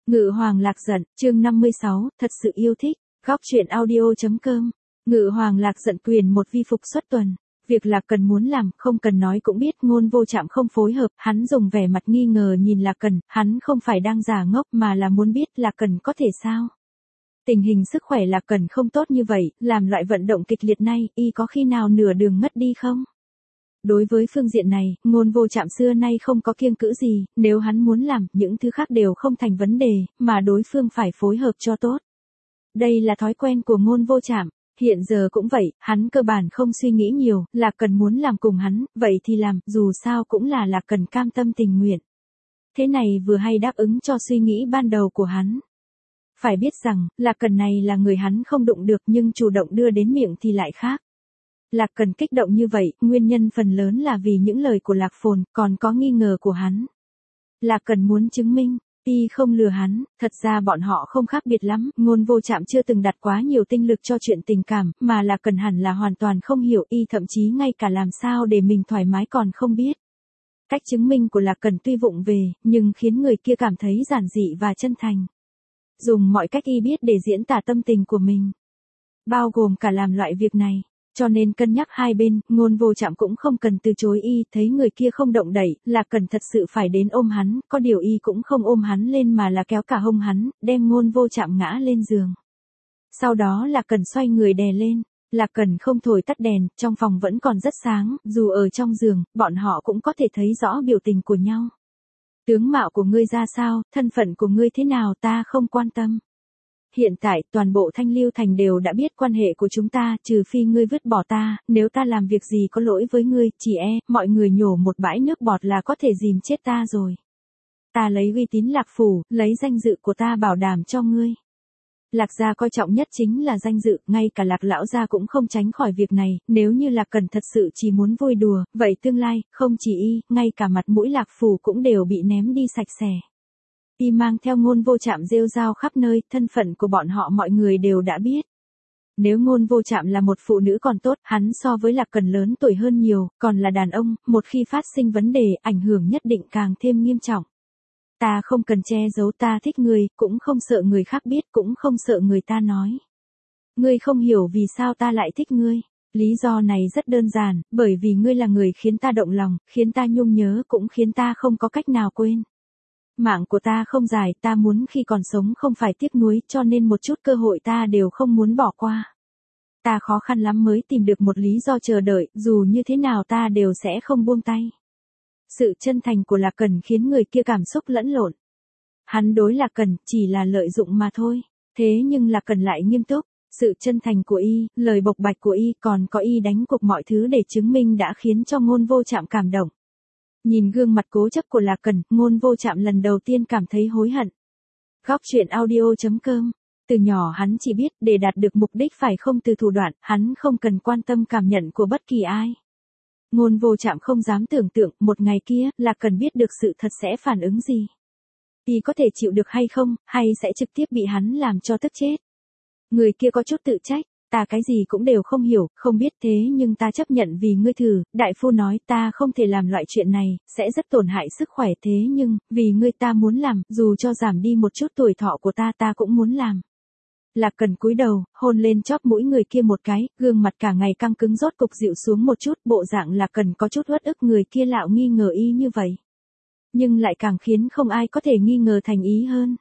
Ngự Hoàng Lạc Giận, chương 56, thật sự yêu thích, góc truyện audio.com. Ngự Hoàng Lạc Giận quyền một vi phục xuất tuần. Việc Lạc Cần muốn làm, không cần nói cũng biết Ngôn Vô Trạm không phối hợp, hắn dùng vẻ mặt nghi ngờ nhìn Lạc Cần, hắn không phải đang giả ngốc mà là muốn biết Lạc Cần có thể sao. Tình hình sức khỏe Lạc Cần không tốt như vậy, làm loại vận động kịch liệt này, y có khi nào nửa đường ngất đi không? Đối với phương diện này, Ngôn Vô Trạm xưa nay không có kiêng cữ gì, nếu hắn muốn làm, những thứ khác đều không thành vấn đề, mà đối phương phải phối hợp cho tốt. Đây là thói quen của Ngôn Vô Trạm, hiện giờ cũng vậy, hắn cơ bản không suy nghĩ nhiều, Lạc Cần muốn làm cùng hắn, vậy thì làm, dù sao cũng là Lạc Cần cam tâm tình nguyện. Thế này vừa hay đáp ứng cho suy nghĩ ban đầu của hắn. Phải biết rằng, Lạc Cần này là người hắn không đụng được nhưng chủ động đưa đến miệng thì lại khác. Lạc Cần kích động như vậy, nguyên nhân phần lớn là vì những lời của Lạc Phồn, còn có nghi ngờ của hắn. Lạc Cần muốn chứng minh, y không lừa hắn, thật ra bọn họ không khác biệt lắm, Ngôn Vô Trạm chưa từng đặt quá nhiều tinh lực cho chuyện tình cảm, mà Lạc Cần hẳn là hoàn toàn không hiểu y thậm chí ngay cả làm sao để mình thoải mái còn không biết. Cách chứng minh của Lạc Cần tuy vụng về, nhưng khiến người kia cảm thấy giản dị và chân thành. Dùng mọi cách y biết để diễn tả tâm tình của mình. Bao gồm cả làm loại việc này. Cho nên cân nhắc hai bên, Ngôn Vô Trạm cũng không cần từ chối y, thấy người kia không động đậy, Lạc Cần thật sự phải đến ôm hắn, có điều y cũng không ôm hắn lên mà là kéo cả hông hắn, đem Ngôn Vô Trạm ngã lên giường. Sau đó Lạc Cần xoay người đè lên, Lạc Cần không thổi tắt đèn, trong phòng vẫn còn rất sáng, dù ở trong giường, bọn họ cũng có thể thấy rõ biểu tình của nhau. Tướng mạo của ngươi ra sao, thân phận của ngươi thế nào ta không quan tâm. Hiện tại, toàn bộ Thanh Lưu Thành đều đã biết quan hệ của chúng ta, trừ phi ngươi vứt bỏ ta, nếu ta làm việc gì có lỗi với ngươi, chỉ mọi người nhổ một bãi nước bọt là có thể dìm chết ta rồi. Ta lấy uy tín Lạc phủ, lấy danh dự của ta bảo đảm cho ngươi. Lạc gia coi trọng nhất chính là danh dự, ngay cả Lạc lão gia cũng không tránh khỏi việc này, nếu như Lạc Cần thật sự chỉ muốn vui đùa, vậy tương lai, không chỉ y, ngay cả mặt mũi Lạc phủ cũng đều bị ném đi sạch sẽ. Y mang theo Ngôn Vô Trạm rêu rao khắp nơi, thân phận của bọn họ mọi người đều đã biết. Nếu Ngôn Vô Trạm là một phụ nữ còn tốt, hắn so với Lạc Cần lớn tuổi hơn nhiều, còn là đàn ông, một khi phát sinh vấn đề, ảnh hưởng nhất định càng thêm nghiêm trọng. Ta không cần che giấu ta thích ngươi, cũng không sợ người khác biết, cũng không sợ người ta nói. Ngươi không hiểu vì sao ta lại thích ngươi. Lý do này rất đơn giản, bởi vì ngươi là người khiến ta động lòng, khiến ta nhung nhớ, cũng khiến ta không có cách nào quên. Mạng của ta không dài, ta muốn khi còn sống không phải tiếc nuối, cho nên một chút cơ hội ta đều không muốn bỏ qua. Ta khó khăn lắm mới tìm được một lý do chờ đợi, dù như thế nào ta đều sẽ không buông tay. Sự chân thành của Lạc Cần khiến người kia cảm xúc lẫn lộn. Hắn đối Lạc Cần chỉ là lợi dụng mà thôi, thế nhưng Lạc Cần lại nghiêm túc. Sự chân thành của y, lời bộc bạch của y, còn có y đánh cuộc mọi thứ để chứng minh đã khiến cho Ngôn Vô Trạm cảm động. Nhìn gương mặt cố chấp của Lạc Cần, Ngôn Vô Trạm lần đầu tiên cảm thấy hối hận. Góc truyện audio.com. Từ nhỏ hắn chỉ biết để đạt được mục đích phải không từ thủ đoạn, hắn không cần quan tâm cảm nhận của bất kỳ ai. Ngôn Vô Trạm không dám tưởng tượng một ngày kia, Lạc Cần biết được sự thật sẽ phản ứng gì. Y có thể chịu được hay không, hay sẽ trực tiếp bị hắn làm cho tức chết. Người kia có chút tự trách. Ta cái gì cũng đều không hiểu, không biết thế nhưng ta chấp nhận vì ngươi thử, đại phu nói ta không thể làm loại chuyện này, sẽ rất tổn hại sức khỏe thế nhưng, vì ngươi ta muốn làm, dù cho giảm đi một chút tuổi thọ của ta cũng muốn làm. Lạc Cần cúi đầu, hôn lên chóp mũi người kia một cái, gương mặt cả ngày căng cứng rốt cục dịu xuống một chút, bộ dạng Lạc Cần có chút uất ức người kia lạo nghi ngờ y như vậy. Nhưng lại càng khiến không ai có thể nghi ngờ thành ý hơn.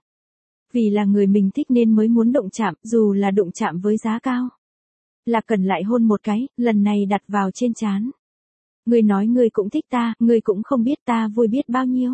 Vì là người mình thích nên mới muốn đụng chạm, dù là đụng chạm với giá cao. Lạc Cần lại hôn một cái, lần này đặt vào trên trán. Ngươi nói ngươi cũng thích ta, ngươi cũng không biết ta vui biết bao nhiêu.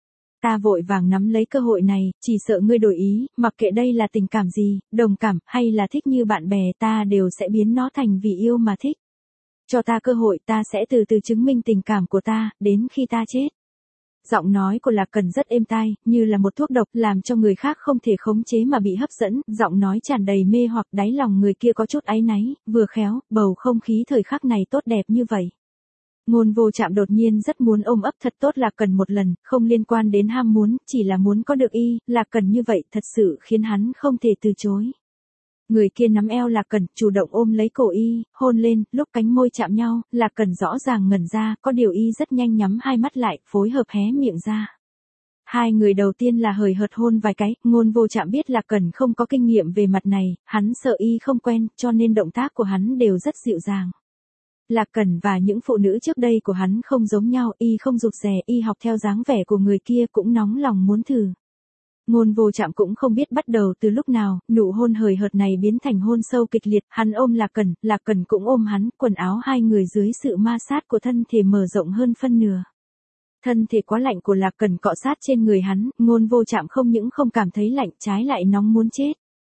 Ta vội vàng nắm lấy cơ hội này, chỉ sợ ngươi đổi ý, mặc kệ đây là tình cảm gì, đồng cảm, hay là thích như bạn bè ta đều sẽ biến nó thành vì yêu mà thích. Cho ta cơ hội ta sẽ từ từ chứng minh tình cảm của ta, đến khi ta chết. Giọng nói của Lạc Cần rất êm tai, như là một thuốc độc làm cho người khác không thể khống chế mà bị hấp dẫn, giọng nói tràn đầy mê hoặc đáy lòng người kia có chút áy náy, vừa khéo, bầu không khí thời khắc này tốt đẹp như vậy. Ngôn Vô Trạm đột nhiên rất muốn ôm ấp thật tốt Lạc Cần một lần, không liên quan đến ham muốn, chỉ là muốn có được y, Lạc Cần như vậy thật sự khiến hắn không thể từ chối. Người kia nắm eo Lạc Cần, chủ động ôm lấy cổ y, hôn lên, lúc cánh môi chạm nhau, Lạc Cần rõ ràng ngẩn ra, có điều y rất nhanh nhắm hai mắt lại, phối hợp hé miệng ra. Hai người đầu tiên là hời hợt hôn vài cái, Ngôn Vô Trạm biết Lạc Cẩn không có kinh nghiệm về mặt này, hắn sợ y không quen, cho nên động tác của hắn đều rất dịu dàng. Lạc Cẩn và những phụ nữ trước đây của hắn không giống nhau, y không rụt rè, y học theo dáng vẻ của người kia cũng nóng lòng muốn thử. Ngôn Vô Trạm cũng không biết bắt đầu từ lúc nào, nụ hôn hời hợt này biến thành hôn sâu kịch liệt, hắn ôm Lạc Cẩn cũng ôm hắn, quần áo hai người dưới sự ma sát của thân thể mở rộng hơn phân nửa. Thân thể quá lạnh của Lạc Cẩn cọ sát trên người hắn, Ngôn Vô Trạm không những không cảm thấy lạnh, trái lại nóng muốn chết.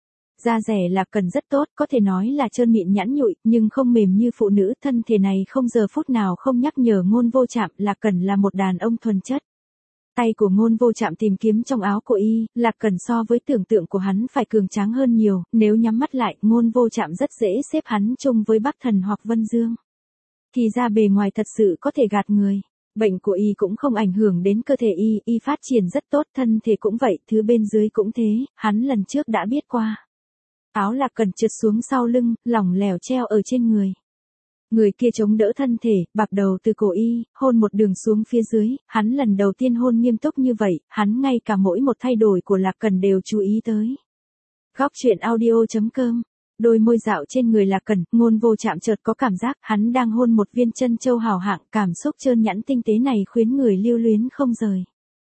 Da rẻ Lạc Cẩn rất tốt, có thể nói là trơn mịn nhẵn nhụi, nhưng không mềm như phụ nữ, thân thể này không giờ phút nào không nhắc nhở Ngôn Vô Trạm, Lạc Cẩn là một đàn ông thuần chất. Tay của Ngôn Vô Trạm tìm kiếm trong áo của y, Lạc Cẩn so với tưởng tượng của hắn phải cường tráng hơn nhiều, nếu nhắm mắt lại, Ngôn Vô Trạm rất dễ xếp hắn chung với Bắc Thần hoặc Vân Dương. Thì ra bề ngoài thật sự có thể gạt người. Bệnh của y cũng không ảnh hưởng đến cơ thể y phát triển rất tốt, thân thể cũng vậy, thứ bên dưới cũng thế, hắn lần trước đã biết qua. Áo Lạc Cẩn trượt xuống sau lưng, lỏng lẻo treo ở trên người. Người kia chống đỡ thân thể, bạp đầu từ cổ y, hôn một đường xuống phía dưới, hắn lần đầu tiên hôn nghiêm túc như vậy, hắn ngay cả mỗi một thay đổi của Lạc Cẩn đều chú ý tới. Góc truyện audio.com. Đôi môi dạo trên người Lạc Cẩn, Ngôn Vô Trạm chợt có cảm giác hắn đang hôn một viên chân châu hào hạng, cảm xúc trơn nhẵn tinh tế này khiến người lưu luyến không rời.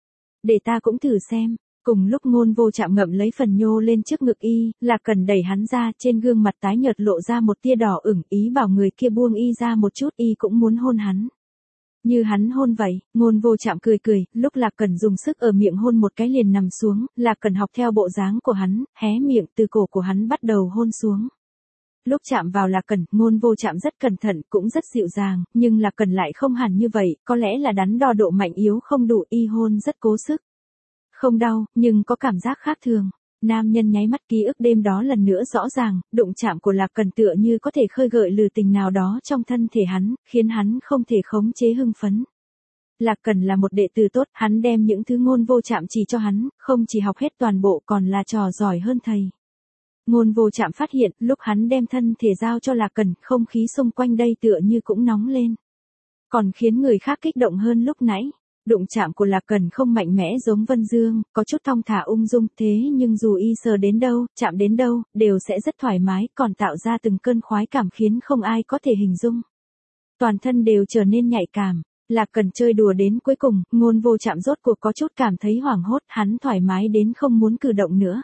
Để ta cũng thử xem. Cùng lúc Ngôn Vô Trạm ngậm lấy phần nhô lên trước ngực y, Lạc Cẩn đẩy hắn ra, trên gương mặt tái nhợt lộ ra một tia đỏ ửng, ý bảo người kia buông y ra một chút, y cũng muốn hôn hắn. Như hắn hôn vậy, Ngôn Vô Trạm cười cười, lúc Lạc Cẩn dùng sức ở miệng hôn một cái liền nằm xuống, Lạc Cẩn học theo bộ dáng của hắn, hé miệng từ cổ của hắn bắt đầu hôn xuống. Lúc chạm vào Lạc Cẩn, Ngôn Vô Trạm rất cẩn thận, cũng rất dịu dàng, nhưng Lạc Cẩn lại không hẳn như vậy, có lẽ là đắn đo độ mạnh yếu không đủ, y hôn rất cố sức. Không đau, nhưng có cảm giác khác thường. Nam nhân nháy mắt, ký ức đêm đó lần nữa rõ ràng, đụng chạm của Lạc Cẩn tựa như có thể khơi gợi lừ tình nào đó trong thân thể hắn, khiến hắn không thể khống chế hưng phấn. Lạc Cẩn là một đệ tử tốt, hắn đem những thứ Ngôn Vô Trạm chỉ cho hắn, không chỉ học hết toàn bộ còn là trò giỏi hơn thầy. Ngôn Vô Trạm phát hiện, lúc hắn đem thân thể giao cho Lạc Cẩn, không khí xung quanh đây tựa như cũng nóng lên. Còn khiến người khác kích động hơn lúc nãy. Đụng chạm của Lạc Cẩn không mạnh mẽ giống Vân Dương, có chút thong thả ung dung, thế nhưng dù y sờ đến đâu, chạm đến đâu, đều sẽ rất thoải mái, còn tạo ra từng cơn khoái cảm khiến không ai có thể hình dung. Toàn thân đều trở nên nhạy cảm. Lạc Cẩn chơi đùa đến cuối cùng, Ngôn Vô Trạm rốt cuộc có chút cảm thấy hoảng hốt, hắn thoải mái đến không muốn cử động nữa.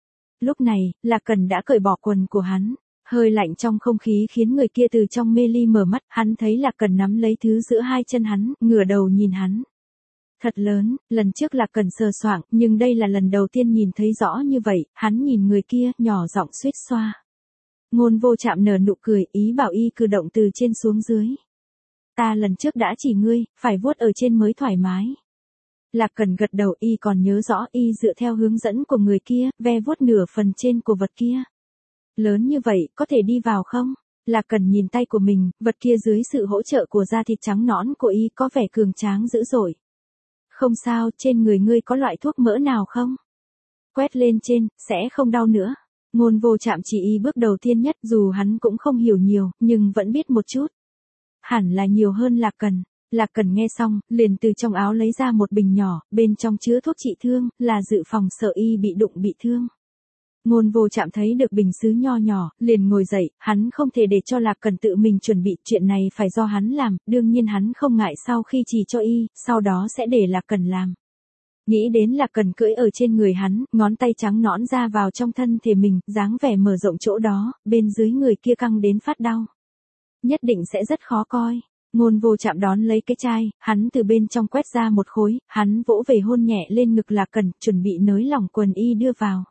Lúc này, Lạc Cẩn đã cởi bỏ quần của hắn. Hơi lạnh trong không khí khiến người kia từ trong mê ly mở mắt, hắn thấy Lạc Cẩn nắm lấy thứ giữa hai chân hắn, ngửa đầu nhìn hắn. Thật lớn, lần trước Lạc Cẩn sờ soạng, nhưng đây là lần đầu tiên nhìn thấy rõ như vậy, hắn nhìn người kia, nhỏ giọng suýt xoa. Ngôn Vô Trạm nở nụ cười, ý bảo y cử động từ trên xuống dưới. Ta lần trước đã chỉ ngươi, phải vuốt ở trên mới thoải mái. Lạc Cẩn gật đầu, y còn nhớ rõ, y dựa theo hướng dẫn của người kia, ve vuốt nửa phần trên của vật kia. Lớn như vậy, có thể đi vào không? Lạc Cẩn nhìn tay của mình, vật kia dưới sự hỗ trợ của da thịt trắng nõn của y có vẻ cường tráng dữ dội. Không sao, trên người ngươi có loại thuốc mỡ nào không? Quét lên trên, sẽ không đau nữa. Ngôn Vô Trạm chỉ y bước đầu tiên nhất, dù hắn cũng không hiểu nhiều, nhưng vẫn biết một chút. Hẳn là nhiều hơn Lạc Cẩn. Lạc Cẩn nghe xong, liền từ trong áo lấy ra một bình nhỏ, bên trong chứa thuốc trị thương, là dự phòng sợ y bị đụng bị thương. Ngôn Vô Trạm thấy được bình sứ nho nhỏ, liền ngồi dậy, hắn không thể để cho Lạc Cẩn tự mình chuẩn bị, chuyện này phải do hắn làm, đương nhiên hắn không ngại sau khi chỉ cho y, sau đó sẽ để Lạc Cẩn làm. Nghĩ đến Lạc Cẩn cưỡi ở trên người hắn, ngón tay trắng nõn ra vào trong thân thể mình, dáng vẻ mở rộng chỗ đó, bên dưới người kia căng đến phát đau. Nhất định sẽ rất khó coi. Ngôn Vô Trạm đón lấy cái chai, hắn từ bên trong quét ra một khối, hắn vỗ về hôn nhẹ lên ngực Lạc Cẩn, chuẩn bị nới lỏng quần y đưa vào.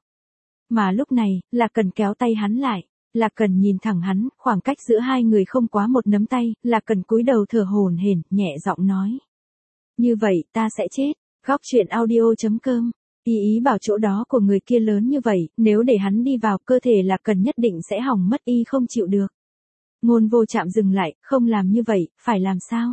Mà lúc này, Lạc Cẩn kéo tay hắn lại. Lạc Cẩn nhìn thẳng hắn, khoảng cách giữa hai người không quá một nắm tay, Lạc Cẩn cúi đầu thở hổn hển, nhẹ giọng nói. Như vậy, ta sẽ chết. Góc truyện audio.com. Ý bảo chỗ đó của người kia lớn như vậy, nếu để hắn đi vào cơ thể Lạc Cẩn nhất định sẽ hỏng mất, y không chịu được. Ngôn Vô Trạm dừng lại, không làm như vậy, phải làm sao?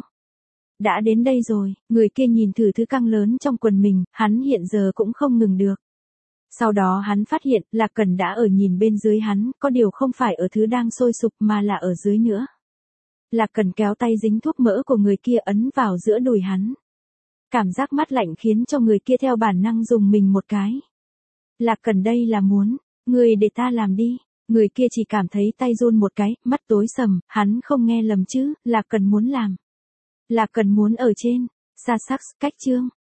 Đã đến đây rồi, người kia nhìn thử thứ căng lớn trong quần mình, hắn hiện giờ cũng không ngừng được. Sau đó hắn phát hiện, Lạc Cẩn đã ở nhìn bên dưới hắn, có điều không phải ở thứ đang sôi sục mà là ở dưới nữa. Lạc Cẩn kéo tay dính thuốc mỡ của người kia ấn vào giữa đùi hắn. Cảm giác mát lạnh khiến cho người kia theo bản năng dùng mình một cái. Lạc Cần đây là muốn, người để ta làm đi. Người kia chỉ cảm thấy tay run một cái, mắt tối sầm, hắn không nghe lầm chứ, Lạc Cần muốn làm. Lạc Cần muốn ở trên. Xa sắc, cách chương.